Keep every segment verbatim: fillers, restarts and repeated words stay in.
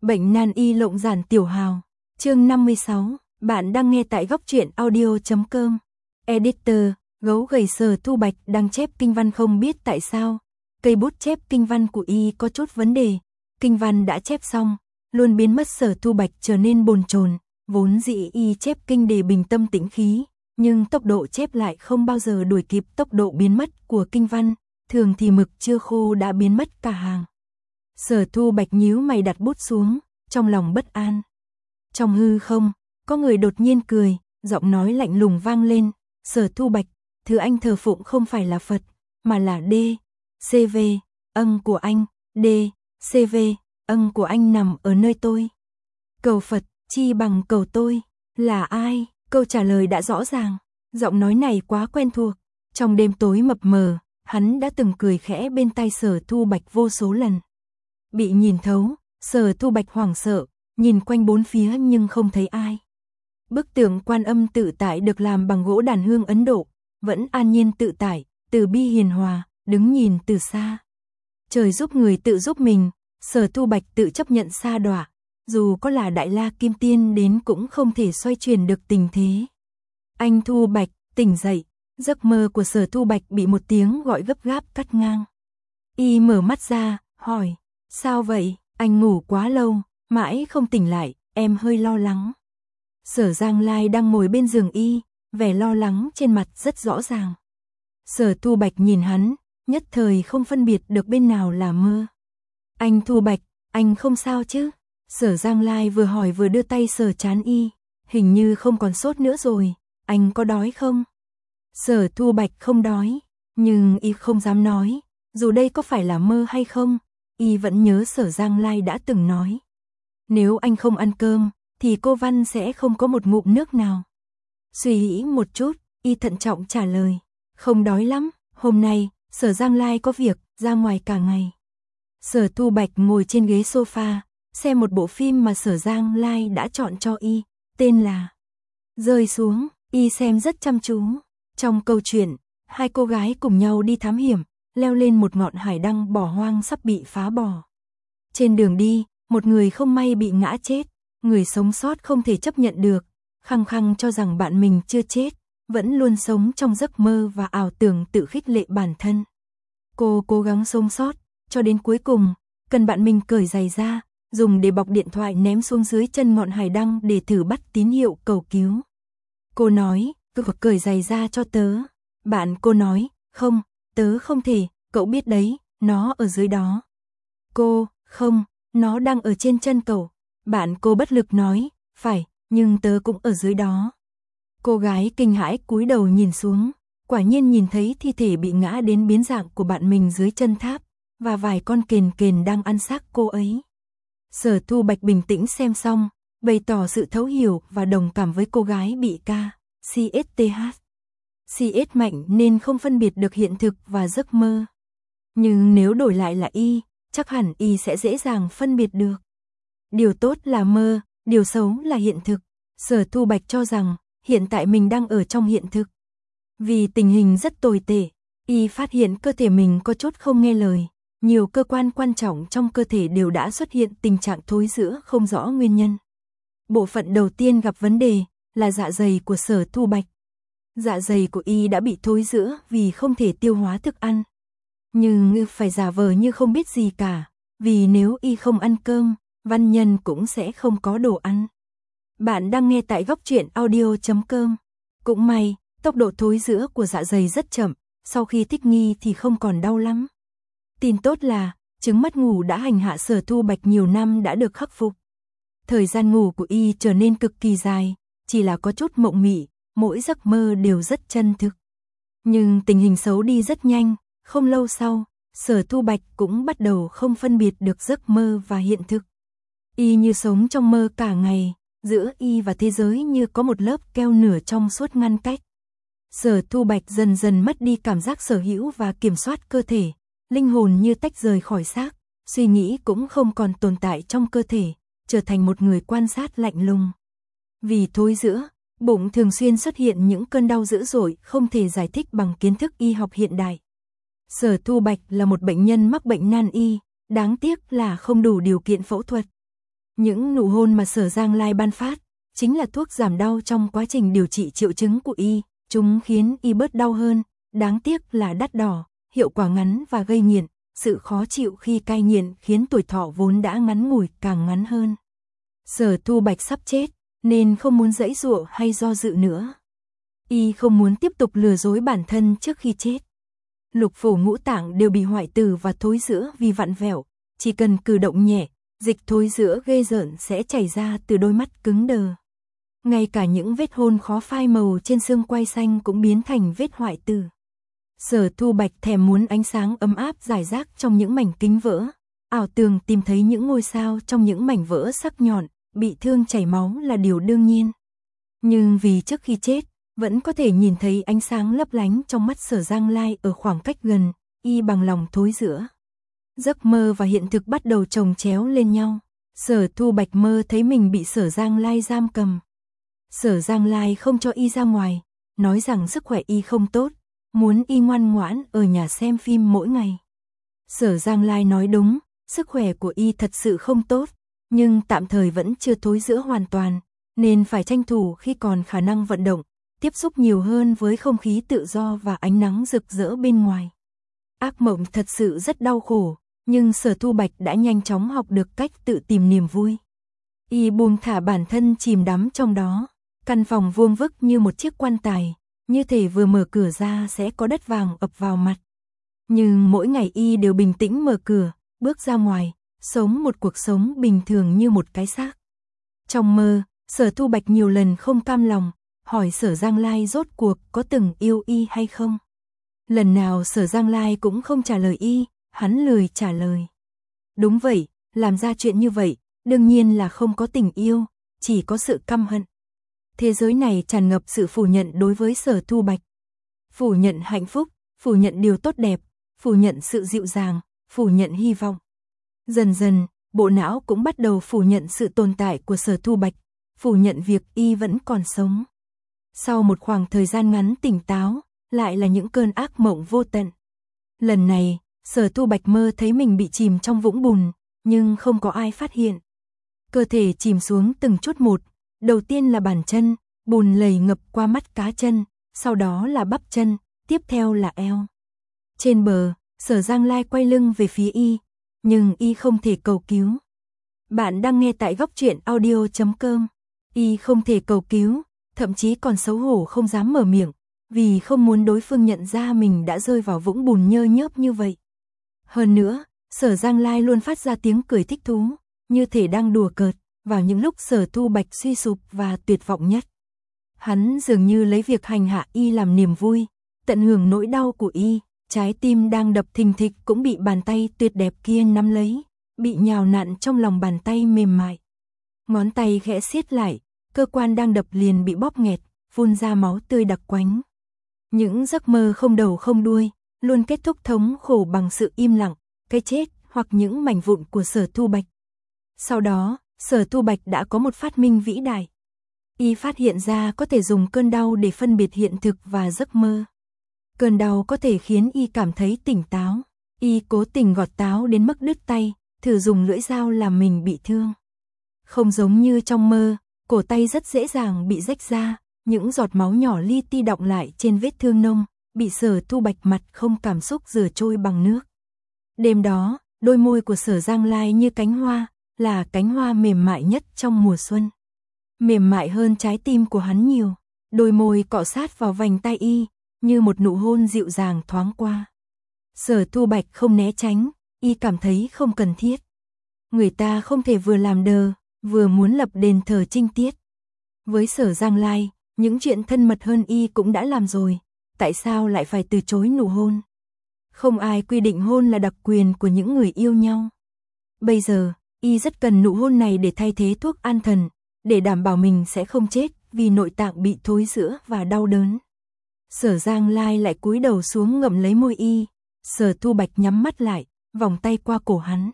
Bệnh nan y lộng giản tiểu hào. Chương năm mươi sáu, bạn đang nghe tại góc truyện audio chấm com. Editor, gấu gầy Sở Thu Bạch đang chép kinh văn không biết tại sao. Cây bút chép kinh văn của y có chút vấn đề. Kinh văn đã chép xong, luôn biến mất. Sở Thu Bạch trở nên bồn chồn, vốn dĩ y chép kinh để bình tâm tĩnh khí, nhưng tốc độ chép lại không bao giờ đuổi kịp tốc độ biến mất của kinh văn, thường thì mực chưa khô đã biến mất cả hàng. Sở Thu Bạch nhíu mày đặt bút xuống, trong lòng bất an. Trong hư không, có người đột nhiên cười, giọng nói lạnh lùng vang lên, "Sở Thu Bạch, thứ anh thờ phụng không phải là Phật, mà là D, C V, ân của anh, D, C V, ân của anh nằm ở nơi tôi. Cầu Phật, chi bằng cầu tôi." Là ai? Câu trả lời đã rõ ràng, giọng nói này quá quen thuộc. Trong đêm tối mập mờ, hắn đã từng cười khẽ bên tai Sở Thu Bạch vô số lần. Bị nhìn thấu, Sở Thu Bạch hoảng sợ, nhìn quanh bốn phía nhưng không thấy ai. Bức tượng Quan Âm tự tại được làm bằng gỗ đàn hương Ấn Độ, vẫn an nhiên tự tại, từ bi hiền hòa, đứng nhìn từ xa. Trời giúp người tự giúp mình, Sở Thu Bạch tự chấp nhận sa đọa, dù có là Đại La Kim Tiên đến cũng không thể xoay chuyển được tình thế. "Anh Thu Bạch, tỉnh dậy." Giấc mơ của Sở Thu Bạch bị một tiếng gọi gấp gáp cắt ngang. Y mở mắt ra, hỏi, "Sao vậy? Anh ngủ quá lâu, mãi không tỉnh lại, em hơi lo lắng." Sở Giang Lai đang ngồi bên giường y, vẻ lo lắng trên mặt rất rõ ràng. Sở Thu Bạch nhìn hắn, nhất thời không phân biệt được bên nào là mơ. "Anh Thu Bạch, anh không sao chứ?" Sở Giang Lai vừa hỏi vừa đưa tay sờ trán y, "Hình như không còn sốt nữa rồi, anh có đói không?" Sở Thu Bạch không đói, nhưng y không dám nói, dù đây có phải là mơ hay không, y vẫn nhớ Sở Giang Lai đã từng nói. Nếu anh không ăn cơm, thì cô Văn sẽ không có một ngụm nước nào. Suy nghĩ một chút, y thận trọng trả lời, "Không đói lắm, hôm nay, Sở Giang Lai có việc, ra ngoài cả ngày." Sở Thu Bạch ngồi trên ghế sofa, xem một bộ phim mà Sở Giang Lai đã chọn cho y, tên là Rơi Xuống, y xem rất chăm chú. Trong câu chuyện, hai cô gái cùng nhau đi thám hiểm, leo lên một ngọn hải đăng bỏ hoang sắp bị phá bỏ. Trên đường đi, một người không may bị ngã chết, người sống sót không thể chấp nhận được, khăng khăng cho rằng bạn mình chưa chết, vẫn luôn sống trong giấc mơ và ảo tưởng tự khích lệ bản thân. Cô cố gắng sống sót, cho đến cuối cùng, cần bạn mình cởi giày ra, dùng để bọc điện thoại ném xuống dưới chân ngọn hải đăng để thử bắt tín hiệu cầu cứu. Cô nói, "Cứ cởi giày ra cho tớ." Bạn cô nói, "Không, tớ không thể, cậu biết đấy, nó ở dưới đó." Cô, "Không, nó đang ở trên chân cậu." Bạn cô bất lực nói, "Phải, nhưng tớ cũng ở dưới đó." Cô gái kinh hãi cúi đầu nhìn xuống, quả nhiên nhìn thấy thi thể bị ngã đến biến dạng của bạn mình dưới chân tháp, và vài con kền kền đang ăn xác cô ấy. Sở Thu Bạch bình tĩnh xem xong, bày tỏ sự thấu hiểu và đồng cảm với cô gái bị ca, xê ét tê hát. xê ét mạnh nên không phân biệt được hiện thực và giấc mơ. Nhưng nếu đổi lại là y, chắc hẳn y sẽ dễ dàng phân biệt được. Điều tốt là mơ, điều xấu là hiện thực. Sở Thu Bạch cho rằng, hiện tại mình đang ở trong hiện thực. Vì tình hình rất tồi tệ, y phát hiện cơ thể mình có chút không nghe lời. Nhiều cơ quan quan trọng trong cơ thể đều đã xuất hiện tình trạng thối rữa không rõ nguyên nhân. Bộ phận đầu tiên gặp vấn đề là dạ dày của Sở Thu Bạch. Dạ dày của y đã bị thối rữa vì không thể tiêu hóa thức ăn. Nhưng phải giả vờ như không biết gì cả, vì nếu y không ăn cơm, văn nhân cũng sẽ không có đồ ăn. Bạn đang nghe tại góc truyện audio chấm com. Cũng may, tốc độ thối rữa của dạ dày rất chậm, sau khi thích nghi thì không còn đau lắm. Tin tốt là, chứng mất ngủ đã hành hạ Sở Thu Bạch nhiều năm đã được khắc phục. Thời gian ngủ của y trở nên cực kỳ dài, chỉ là có chút mộng mị, mỗi giấc mơ đều rất chân thực. Nhưng tình hình xấu đi rất nhanh, không lâu sau, Sở Thu Bạch cũng bắt đầu không phân biệt được giấc mơ và hiện thực. Y như sống trong mơ cả ngày, giữa y và thế giới như có một lớp keo nửa trong suốt ngăn cách. Sở Thu Bạch dần dần mất đi cảm giác sở hữu và kiểm soát cơ thể, linh hồn như tách rời khỏi xác, suy nghĩ cũng không còn tồn tại trong cơ thể, trở thành một người quan sát lạnh lùng. Vì thối rữa, bụng thường xuyên xuất hiện những cơn đau dữ dội không thể giải thích bằng kiến thức y học hiện đại. Sở Thu Bạch là một bệnh nhân mắc bệnh nan y, đáng tiếc là không đủ điều kiện phẫu thuật. Những nụ hôn mà Sở Giang Lai ban phát, chính là thuốc giảm đau trong quá trình điều trị triệu chứng của y, chúng khiến y bớt đau hơn, đáng tiếc là đắt đỏ, hiệu quả ngắn và gây nghiện, sự khó chịu khi cai nghiện khiến tuổi thọ vốn đã ngắn ngủi càng ngắn hơn. Sở Thu Bạch sắp chết, nên không muốn giãy giụa hay do dự nữa. Y không muốn tiếp tục lừa dối bản thân trước khi chết. Lục phủ ngũ tạng đều bị hoại tử và thối rữa vì vặn vẹo, chỉ cần cử động nhẹ, dịch thối rữa ghê rợn sẽ chảy ra từ đôi mắt cứng đờ. Ngay cả những vết hôn khó phai màu trên xương quai xanh cũng biến thành vết hoại tử. Sở Thu Bạch thèm muốn ánh sáng ấm áp rải rác trong những mảnh kính vỡ, ảo tưởng tìm thấy những ngôi sao trong những mảnh vỡ sắc nhọn, bị thương chảy máu là điều đương nhiên. Nhưng vì trước khi chết, vẫn có thể nhìn thấy ánh sáng lấp lánh trong mắt Sở Giang Lai ở khoảng cách gần, y bằng lòng thối rữa. Giấc mơ và hiện thực bắt đầu chồng chéo lên nhau. Sở Thu Bạch mơ thấy mình bị Sở Giang Lai giam cầm. Sở Giang Lai không cho y ra ngoài, nói rằng sức khỏe y không tốt, muốn y ngoan ngoãn ở nhà xem phim mỗi ngày. Sở Giang Lai nói đúng, sức khỏe của y thật sự không tốt, nhưng tạm thời vẫn chưa thối rữa hoàn toàn, nên phải tranh thủ khi còn khả năng vận động, tiếp xúc nhiều hơn với không khí tự do và ánh nắng rực rỡ bên ngoài. Ác mộng thật sự rất đau khổ, nhưng Sở Thu Bạch đã nhanh chóng học được cách tự tìm niềm vui. Y buông thả bản thân chìm đắm trong đó, căn phòng vuông vức như một chiếc quan tài, như thể vừa mở cửa ra sẽ có đất vàng ập vào mặt. Nhưng mỗi ngày y đều bình tĩnh mở cửa, bước ra ngoài, sống một cuộc sống bình thường như một cái xác. Trong mơ, Sở Thu Bạch nhiều lần không cam lòng, hỏi Sở Giang Lai rốt cuộc có từng yêu y hay không. Lần nào Sở Giang Lai cũng không trả lời y, hắn lười trả lời. Đúng vậy, làm ra chuyện như vậy, đương nhiên là không có tình yêu, chỉ có sự căm hận. Thế giới này tràn ngập sự phủ nhận đối với Sở Thu Bạch. Phủ nhận hạnh phúc, phủ nhận điều tốt đẹp, phủ nhận sự dịu dàng, phủ nhận hy vọng. Dần dần, bộ não cũng bắt đầu phủ nhận sự tồn tại của Sở Thu Bạch, phủ nhận việc y vẫn còn sống. Sau một khoảng thời gian ngắn tỉnh táo, lại là những cơn ác mộng vô tận. Lần này, Sở Thu Bạch mơ thấy mình bị chìm trong vũng bùn, nhưng không có ai phát hiện. Cơ thể chìm xuống từng chút một, đầu tiên là bàn chân, bùn lầy ngập qua mắt cá chân, sau đó là bắp chân, tiếp theo là eo. Trên bờ, Sở Giang Lai quay lưng về phía y, nhưng y không thể cầu cứu. Bạn đang nghe tại góc truyện audio chấm com. Y không thể cầu cứu, thậm chí còn xấu hổ không dám mở miệng, vì không muốn đối phương nhận ra mình đã rơi vào vũng bùn nhơ nhớp như vậy. Hơn nữa, Sở Giang Lai luôn phát ra tiếng cười thích thú, như thể đang đùa cợt, vào những lúc Sở Thu Bạch suy sụp và tuyệt vọng nhất. Hắn dường như lấy việc hành hạ y làm niềm vui, tận hưởng nỗi đau của y, trái tim đang đập thình thịch cũng bị bàn tay tuyệt đẹp kia nắm lấy, bị nhào nặn trong lòng bàn tay mềm mại. Ngón tay khẽ siết lại, cơ quan đang đập liền bị bóp nghẹt, phun ra máu tươi đặc quánh. Những giấc mơ không đầu không đuôi, luôn kết thúc thống khổ bằng sự im lặng, cái chết hoặc những mảnh vụn của Sở Thu Bạch. Sau đó, Sở Thu Bạch đã có một phát minh vĩ đại. Y phát hiện ra có thể dùng cơn đau để phân biệt hiện thực và giấc mơ. Cơn đau có thể khiến y cảm thấy tỉnh táo. Y cố tình gọt táo đến mức đứt tay, thử dùng lưỡi dao làm mình bị thương. Không giống như trong mơ, cổ tay rất dễ dàng bị rách ra, những giọt máu nhỏ li ti đọng lại trên vết thương nông, bị Sở Thu Bạch mặt không cảm xúc rửa trôi bằng nước. Đêm đó, đôi môi của Sở Giang Lai như cánh hoa, là cánh hoa mềm mại nhất trong mùa xuân. Mềm mại hơn trái tim của hắn nhiều, đôi môi cọ sát vào vành tay y, như một nụ hôn dịu dàng thoáng qua. Sở Thu Bạch không né tránh, y cảm thấy không cần thiết. Người ta không thể vừa làm đờ, vừa muốn lập đền thờ trinh tiết. Với Sở Giang Lai, những chuyện thân mật hơn y cũng đã làm rồi, tại sao lại phải từ chối nụ hôn? Không ai quy định hôn là đặc quyền của những người yêu nhau. Bây giờ, y rất cần nụ hôn này để thay thế thuốc an thần, để đảm bảo mình sẽ không chết vì nội tạng bị thối rữa và đau đớn. Sở Giang Lai lại cúi đầu xuống ngậm lấy môi y, Sở Thu Bạch nhắm mắt lại, vòng tay qua cổ hắn.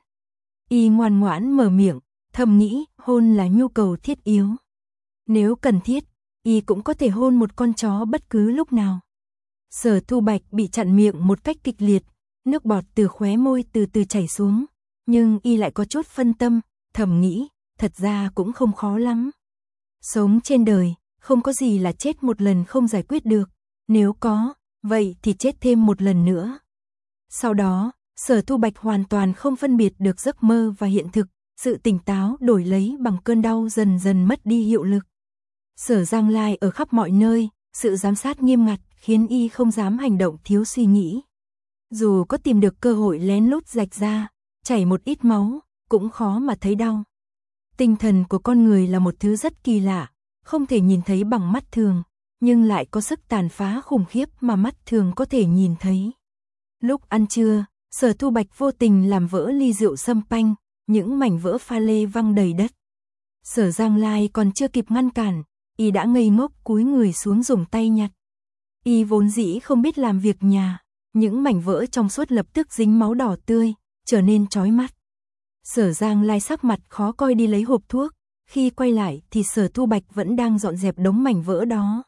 Y ngoan ngoãn mở miệng, thầm nghĩ hôn là nhu cầu thiết yếu. Nếu cần thiết, y cũng có thể hôn một con chó bất cứ lúc nào. Sở Thu Bạch bị chặn miệng một cách kịch liệt, nước bọt từ khóe môi từ từ chảy xuống, nhưng y lại có chút phân tâm, thầm nghĩ, thật ra cũng không khó lắm. Sống trên đời, không có gì là chết một lần không giải quyết được, nếu có, vậy thì chết thêm một lần nữa. Sau đó, Sở Thu Bạch hoàn toàn không phân biệt được giấc mơ và hiện thực, sự tỉnh táo đổi lấy bằng cơn đau dần dần mất đi hiệu lực. Sở Giang Lai ở khắp mọi nơi, sự giám sát nghiêm ngặt khiến y không dám hành động thiếu suy nghĩ. Dù có tìm được cơ hội lén lút rạch ra, chảy một ít máu, cũng khó mà thấy đau. Tinh thần của con người là một thứ rất kỳ lạ, không thể nhìn thấy bằng mắt thường, nhưng lại có sức tàn phá khủng khiếp mà mắt thường có thể nhìn thấy. Lúc ăn trưa, Sở Thu Bạch vô tình làm vỡ ly rượu sâm panh, những mảnh vỡ pha lê văng đầy đất. Sở Giang Lai còn chưa kịp ngăn cản, y đã ngây ngốc cúi người xuống dùng tay nhặt. Y vốn dĩ không biết làm việc nhà, những mảnh vỡ trong suốt lập tức dính máu đỏ tươi, trở nên chói mắt. Sở Giang Lai sắc mặt khó coi đi lấy hộp thuốc, khi quay lại thì Sở Thu Bạch vẫn đang dọn dẹp đống mảnh vỡ đó.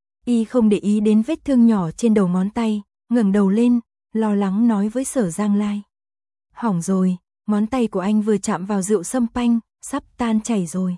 Y không để ý đến vết thương nhỏ trên đầu ngón tay, ngẩng đầu lên, lo lắng nói với Sở Giang Lai. Hỏng rồi, ngón tay của anh vừa chạm vào rượu sâm panh, sắp tan chảy rồi.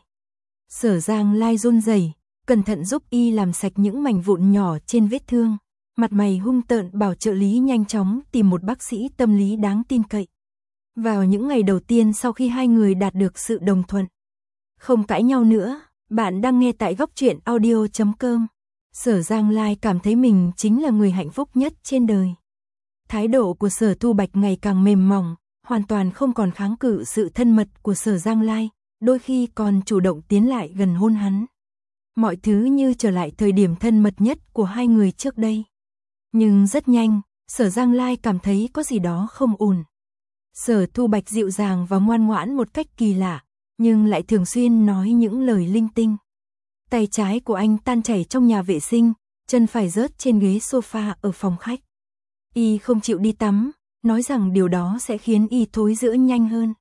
Sở Giang Lai run rẩy, cẩn thận giúp y làm sạch những mảnh vụn nhỏ trên vết thương. Mặt mày hung tợn bảo trợ lý nhanh chóng tìm một bác sĩ tâm lý đáng tin cậy. Vào những ngày đầu tiên sau khi hai người đạt được sự đồng thuận, không cãi nhau nữa, bạn đang nghe tại góc truyện audio chấm com. Sở Giang Lai cảm thấy mình chính là người hạnh phúc nhất trên đời. Thái độ của Sở Thu Bạch ngày càng mềm mỏng, hoàn toàn không còn kháng cự sự thân mật của Sở Giang Lai, đôi khi còn chủ động tiến lại gần hôn hắn. Mọi thứ như trở lại thời điểm thân mật nhất của hai người trước đây. Nhưng rất nhanh, Sở Giang Lai cảm thấy có gì đó không ổn. Sở Thu Bạch dịu dàng và ngoan ngoãn một cách kỳ lạ, nhưng lại thường xuyên nói những lời linh tinh. Tay trái của anh tan chảy trong nhà vệ sinh, chân phải rớt trên ghế sofa ở phòng khách. Y không chịu đi tắm, nói rằng điều đó sẽ khiến y thối rữa nhanh hơn.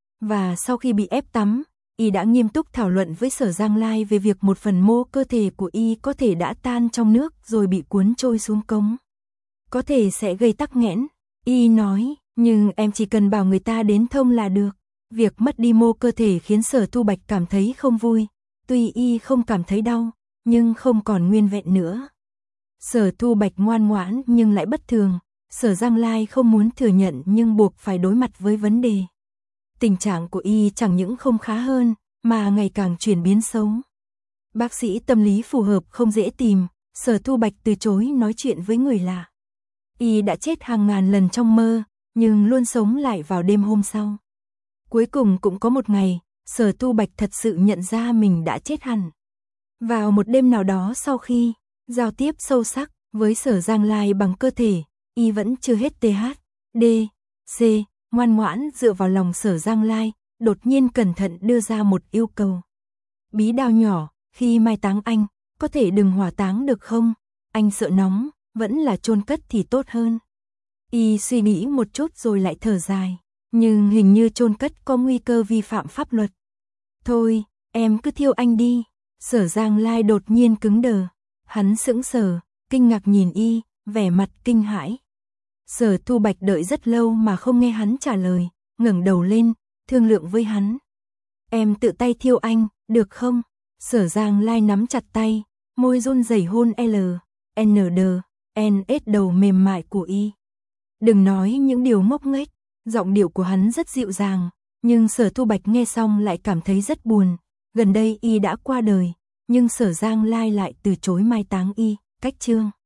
Và sau khi bị ép tắm, y đã nghiêm túc thảo luận với Sở Giang Lai về việc một phần mô cơ thể của y có thể đã tan trong nước rồi bị cuốn trôi xuống cống. Có thể sẽ gây tắc nghẽn, y nói, nhưng em chỉ cần bảo người ta đến thông là được. Việc mất đi mô cơ thể khiến Sở Thu Bạch cảm thấy không vui, tuy y không cảm thấy đau, nhưng không còn nguyên vẹn nữa. Sở Thu Bạch ngoan ngoãn nhưng lại bất thường, Sở Giang Lai không muốn thừa nhận nhưng buộc phải đối mặt với vấn đề. Tình trạng của y chẳng những không khá hơn, mà ngày càng chuyển biến xấu. Bác sĩ tâm lý phù hợp không dễ tìm, Sở Thu Bạch từ chối nói chuyện với người lạ. Y đã chết hàng ngàn lần trong mơ, nhưng luôn sống lại vào đêm hôm sau. Cuối cùng cũng có một ngày, Sở Thu Bạch thật sự nhận ra mình đã chết hẳn. Vào một đêm nào đó sau khi giao tiếp sâu sắc với Sở Giang Lai bằng cơ thể, y vẫn chưa hết tê hát, đê, xê, ngoan ngoãn dựa vào lòng Sở Giang Lai, đột nhiên cẩn thận đưa ra một yêu cầu. Bí đao nhỏ, khi mai táng anh, có thể đừng hỏa táng được không? Anh sợ nóng, vẫn là chôn cất thì tốt hơn. Y suy nghĩ một chút rồi lại thở dài, nhưng hình như chôn cất có nguy cơ vi phạm pháp luật. Thôi, em cứ thiêu anh đi. Sở Giang Lai đột nhiên cứng đờ, hắn sững sờ, kinh ngạc nhìn y, vẻ mặt kinh hãi. Sở Thu Bạch đợi rất lâu mà không nghe hắn trả lời, ngẩng đầu lên, thương lượng với hắn. Em tự tay thiêu anh, được không? Sở Giang Lai nắm chặt tay, môi run rẩy hôn L, N D, N S đầu mềm mại của y. Đừng nói những điều ngốc nghếch, giọng điệu của hắn rất dịu dàng, nhưng Sở Thu Bạch nghe xong lại cảm thấy rất buồn. Gần đây y đã qua đời, nhưng Sở Giang Lai lại từ chối mai táng y, cách chương.